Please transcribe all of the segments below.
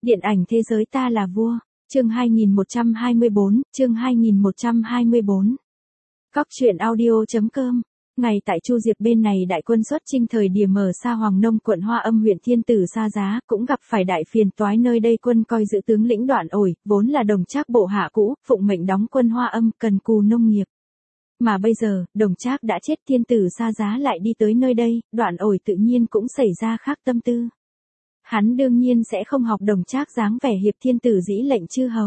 Điện ảnh thế giới ta là vua. Chương 2124, chương 2124. Cóc truyện audio.com. Ngày tại Chu Diệp bên này đại quân xuất chinh thời điểm ở xa Hoàng Nông quận Hoa Âm huyện Thiên Tử Sa Giá, cũng gặp phải đại phiền toái nơi đây quân coi giữ tướng lĩnh Đoạn Ổi, vốn là Đồng Trác bộ hạ cũ, phụng mệnh đóng quân Hoa Âm, cần cù nông nghiệp. Mà bây giờ, Đồng Trác đã chết, Thiên Tử Sa Giá lại đi tới nơi đây, Đoạn Ổi tự nhiên cũng xảy ra khác tâm tư. Hắn đương nhiên sẽ không học Đồng Trác dáng vẻ hiệp thiên tử dĩ lệnh chư hầu,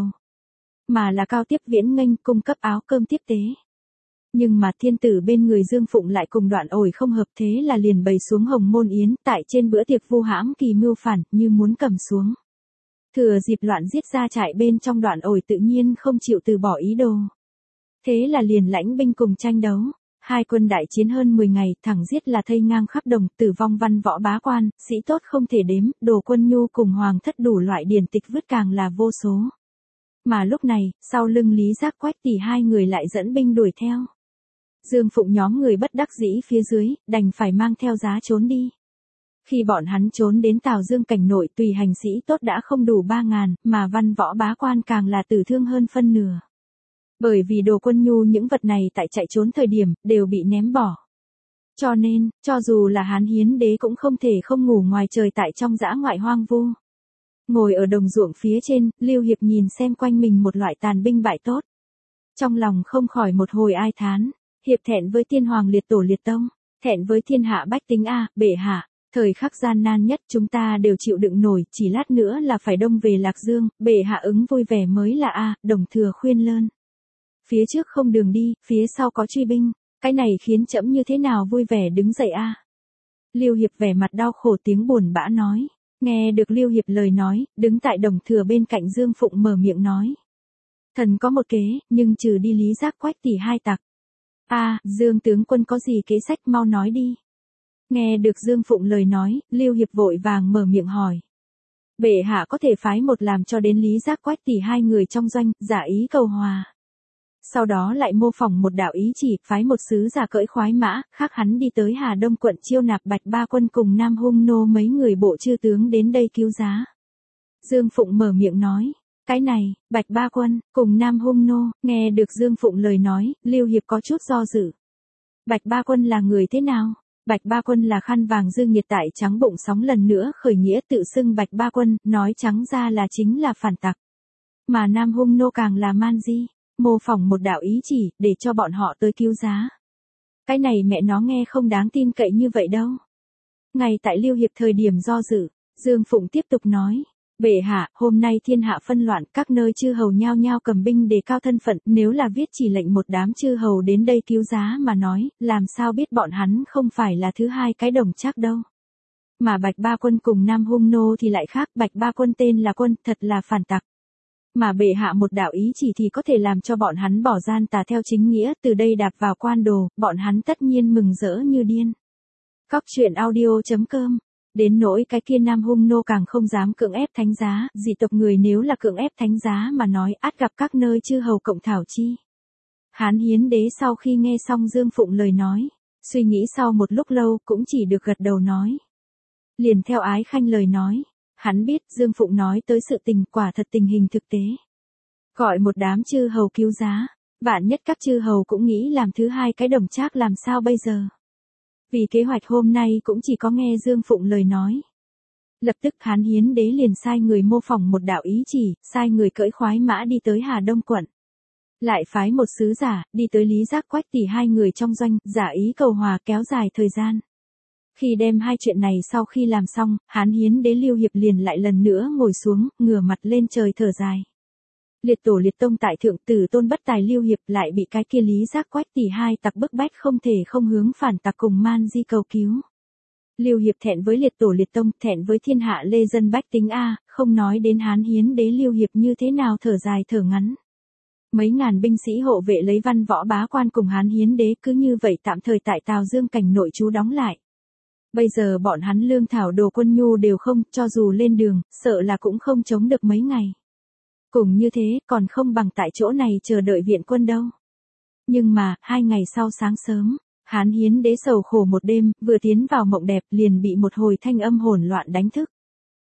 mà là cao tiếp viễn nghênh cung cấp áo cơm tiếp tế. Nhưng mà thiên tử bên người Dương Phụng lại cùng Đoạn Ổi không hợp, thế là liền bày xuống Hồng Môn Yến, tại trên bữa tiệc vu hãm kỳ mưu phản, như muốn cầm xuống. Thừa dịp loạn giết ra trại bên trong, Đoạn Ổi tự nhiên không chịu từ bỏ ý đồ. Thế là liền lãnh binh cùng tranh đấu. Hai quân đại chiến hơn 10 ngày, thẳng giết là thây ngang khắp đồng, tử vong văn võ bá quan, sĩ tốt không thể đếm, đồ quân nhu cùng hoàng thất đủ loại điển tịch vứt càng là vô số. Mà lúc này, sau lưng Lý Giác Quách Tỷ hai người lại dẫn binh đuổi theo. Dương Phụng nhóm người bất đắc dĩ phía dưới, đành phải mang theo giá trốn đi. Khi bọn hắn trốn đến Tào Dương cảnh nội, tùy hành sĩ tốt đã không đủ 3.000, mà văn võ bá quan càng là tử thương hơn phân nửa. Bởi vì đồ quân nhu những vật này tại chạy trốn thời điểm, đều bị ném bỏ. Cho nên, cho dù là Hán Hiến Đế cũng không thể không ngủ ngoài trời tại trong dã ngoại hoang vu. Ngồi ở đồng ruộng phía trên, Lưu Hiệp nhìn xem quanh mình một loại tàn binh bại tốt. Trong lòng không khỏi một hồi ai thán, Hiệp thẹn với tiên hoàng liệt tổ liệt tông, thẹn với thiên hạ bách tính a, bệ hạ. Thời khắc gian nan nhất chúng ta đều chịu đựng nổi, chỉ lát nữa là phải đông về Lạc Dương, bệ hạ ứng vui vẻ mới là a. Đồng Thừa khuyên lơn. Phía trước không đường đi, phía sau có truy binh, cái này khiến trẫm như thế nào vui vẻ đứng dậy a. Lưu Hiệp vẻ mặt đau khổ tiếng buồn bã nói. Nghe được Lưu Hiệp lời nói, đứng tại Đồng Thừa bên cạnh Dương Phụng mở miệng nói. Thần có một kế, nhưng trừ đi Lý Giác Quách Tỷ hai tặc. Dương tướng quân có gì kế sách mau nói đi. Nghe được Dương Phụng lời nói, Lưu Hiệp vội vàng mở miệng hỏi. Bệ hạ có thể phái một làm cho đến Lý Giác Quách Tỷ hai người trong doanh, giả ý cầu hòa. Sau đó lại mô phỏng một đạo ý chỉ, phái một sứ giả cưỡi khoái mã, khác hắn đi tới Hà Đông quận chiêu nạp Bạch Ba Quân cùng Nam Hung Nô mấy người bộ chư tướng đến đây cứu giá. Dương Phụng mở miệng nói, cái này, Bạch Ba Quân, cùng Nam Hung Nô, nghe được Dương Phụng lời nói, Lưu Hiệp có chút do dự. Bạch Ba Quân là người thế nào? Bạch Ba Quân là khăn vàng Dương Nhiệt tại trắng bụng sóng lần nữa khởi nghĩa tự xưng Bạch Ba Quân, nói trắng ra là chính là phản tặc. Mà Nam Hung Nô càng là man di. Mô phỏng một đạo ý chỉ, để cho bọn họ tới cứu giá. Cái này mẹ nó nghe không đáng tin cậy như vậy đâu. Ngay tại Lưu Hiệp thời điểm do dự, Dương Phụng tiếp tục nói. Bệ hạ, hôm nay thiên hạ phân loạn, các nơi chư hầu nhao nhao cầm binh đề cao thân phận, nếu là viết chỉ lệnh một đám chư hầu đến đây cứu giá mà nói, làm sao biết bọn hắn không phải là thứ hai cái Đồng Trác đâu. Mà Bạch Ba Quân cùng Nam Hung Nô thì lại khác, Bạch Ba Quân tên là Quân, thật là phản tặc. Mà bệ hạ một đạo ý chỉ thì có thể làm cho bọn hắn bỏ gian tà theo chính nghĩa, từ đây đạp vào quan đồ, bọn hắn tất nhiên mừng rỡ như điên. Cóc truyện audio.com. Đến nỗi cái kia Nam Hung Nô càng không dám cưỡng ép thánh giá, dị tộc người nếu là cưỡng ép thánh giá mà nói, ắt gặp các nơi chư hầu cộng thảo chi. Hán Hiến Đế sau khi nghe xong Dương Phụng lời nói, suy nghĩ sau một lúc lâu cũng chỉ được gật đầu nói. Liền theo Ái Khanh lời nói. Hắn biết Dương Phụng nói tới sự tình, quả thật tình hình thực tế. Gọi một đám chư hầu cứu giá, vạn nhất các chư hầu cũng nghĩ làm thứ hai cái Đồng Trác làm sao bây giờ. Vì kế hoạch hôm nay cũng chỉ có nghe Dương Phụng lời nói. Lập tức Hán Hiến Đế liền sai người mô phỏng một đạo ý chỉ, sai người cưỡi khoái mã đi tới Hà Đông quận. Lại phái một sứ giả, đi tới Lý Giác Quách Tỷ hai người trong doanh, giả ý cầu hòa kéo dài thời gian. Khi đem hai chuyện này sau khi làm xong, Hán Hiến Đế Lưu Hiệp liền lại lần nữa ngồi xuống, ngửa mặt lên trời thở dài. Liệt tổ liệt tông tại thượng, tử tôn bất tài Lưu Hiệp lại bị cái kia Lý Giác Quách Tỷ hai tặc bức bách không thể không hướng phản tặc cùng man di cầu cứu. Lưu Hiệp thẹn với liệt tổ liệt tông, thẹn với thiên hạ lê dân bách tính không nói đến Hán Hiến Đế Lưu Hiệp như thế nào thở dài thở ngắn. Mấy ngàn binh sĩ hộ vệ lấy văn võ bá quan cùng Hán Hiến Đế cứ như vậy tạm thời tại Tào Dương cảnh nội trú đóng lại. Bây giờ bọn hắn lương thảo đồ quân nhu đều không, cho dù lên đường, sợ là cũng không chống được mấy ngày. Cùng như thế, còn không bằng tại chỗ này chờ đợi viện quân đâu. Nhưng mà, 2 ngày sau sáng sớm, Hán Hiến Đế sầu khổ một đêm, vừa tiến vào mộng đẹp liền bị một hồi thanh âm hỗn loạn đánh thức.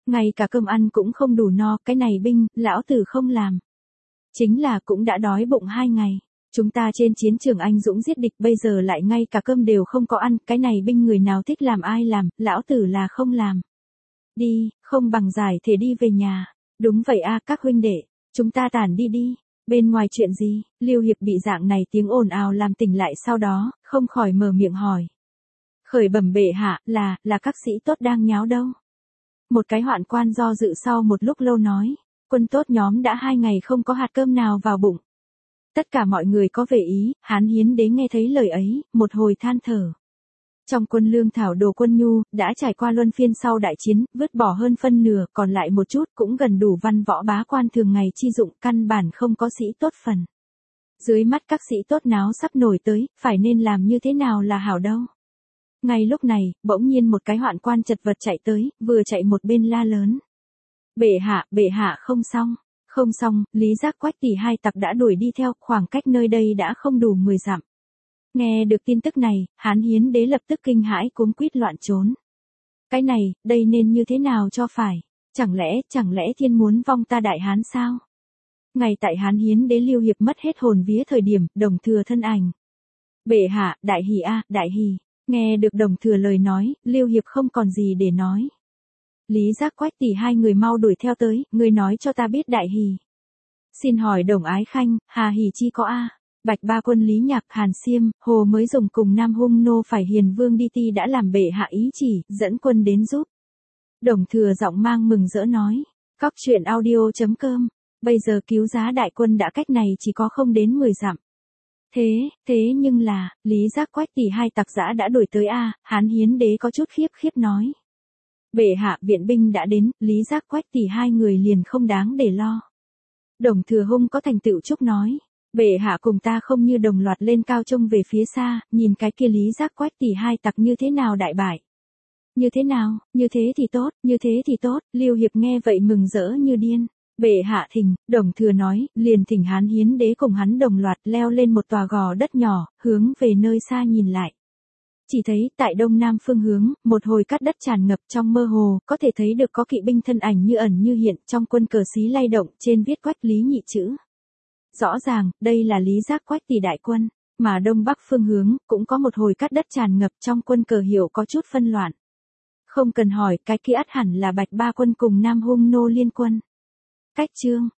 Ngay cả cơm ăn cũng không đủ no, cái này binh, lão tử không làm. Chính là cũng đã đói bụng 2 ngày. Chúng ta trên chiến trường anh dũng giết địch bây giờ lại ngay cả cơm đều không có ăn, cái này binh người nào thích làm ai làm, lão tử là không làm. Đi, không bằng giải thể đi về nhà. Đúng vậy a các huynh đệ, chúng ta tản đi đi. Bên ngoài chuyện gì? Lưu Hiệp bị dạng này tiếng ồn ào làm tỉnh lại, sau đó, không khỏi mở miệng hỏi. Khởi bẩm bệ hạ, là các sĩ tốt đang nháo đâu. Một cái hoạn quan do dự sau một lúc lâu nói, quân tốt nhóm đã 2 ngày không có hạt cơm nào vào bụng. Tất cả mọi người có về ý, Hán Hiến Đế nghe thấy lời ấy, một hồi than thở. Trong quân lương thảo đồ quân nhu, đã trải qua luân phiên sau đại chiến, vứt bỏ hơn phân nửa, còn lại một chút cũng gần đủ văn võ bá quan thường ngày chi dụng, căn bản không có sĩ tốt phần. Dưới mắt các sĩ tốt náo sắp nổi tới, phải nên làm như thế nào là hảo đâu. Ngay lúc này, bỗng nhiên một cái hoạn quan chật vật chạy tới, vừa chạy một bên la lớn. Bệ hạ không xong. Không xong, Lý Giác Quách tỷ hai tặc đã đuổi đi theo, khoảng cách nơi đây đã không đủ 10 dặm. Nghe được tin tức này, Hán Hiến Đế lập tức kinh hãi cuống quýt loạn trốn. Cái này, đây nên như thế nào cho phải? Chẳng lẽ thiên muốn vong ta Đại Hán sao? Ngay tại Hán Hiến Đế Lưu Hiệp mất hết hồn vía thời điểm, Đồng Thừa thân ảnh. Bệ hạ, đại hỉ a, đại hỉ. Nghe được Đồng Thừa lời nói, Lưu Hiệp không còn gì để nói. Lý Giác Quách tỷ hai người mau đuổi theo tới, ngươi nói cho ta biết đại hỉ. Xin hỏi Đồng Ái Khanh, hà hỉ chi có a? Bạch Ba Quân Lý Nhạc, Hàn Xiêm, Hồ mới dùng cùng Nam Hung nô phải Hiền Vương đi ti đã làm bệ hạ ý chỉ, dẫn quân đến giúp. Đồng Thừa giọng mang mừng rỡ nói, Cóc truyện audio.com, bây giờ cứu giá đại quân đã cách này chỉ có không đến 10 dặm. Thế nhưng là, Lý Giác Quách tỷ hai tặc giã đã đuổi tới a, Hán Hiến Đế có chút khiếp nói. Bệ hạ, viện binh đã đến, Lý Giác Quách tỷ hai người liền không đáng để lo. Đồng Thừa hung có thành tựu chúc nói. Bệ hạ cùng ta không như đồng loạt lên cao trông về phía xa, nhìn cái kia Lý Giác Quách tỷ hai tặc như thế nào đại bại. Như thế nào, như thế thì tốt, Lưu Hiệp nghe vậy mừng rỡ như điên. Bệ hạ thỉnh, Đồng Thừa nói, liền thỉnh Hán Hiến Đế cùng hắn đồng loạt leo lên một tòa gò đất nhỏ, hướng về nơi xa nhìn lại. Chỉ thấy, tại đông nam phương hướng, một hồi cát đất tràn ngập trong mơ hồ, có thể thấy được có kỵ binh thân ảnh như ẩn như hiện, trong quân cờ xí lay động, trên viết Quách Lý nhị chữ. Rõ ràng, đây là Lý Giác Quách tỷ đại quân, mà đông bắc phương hướng, cũng có một hồi cát đất tràn ngập trong quân cờ hiệu có chút phân loạn. Không cần hỏi, cái kia ắt hẳn là Bạch Ba Quân cùng Nam Hung nô liên quân. Cách chương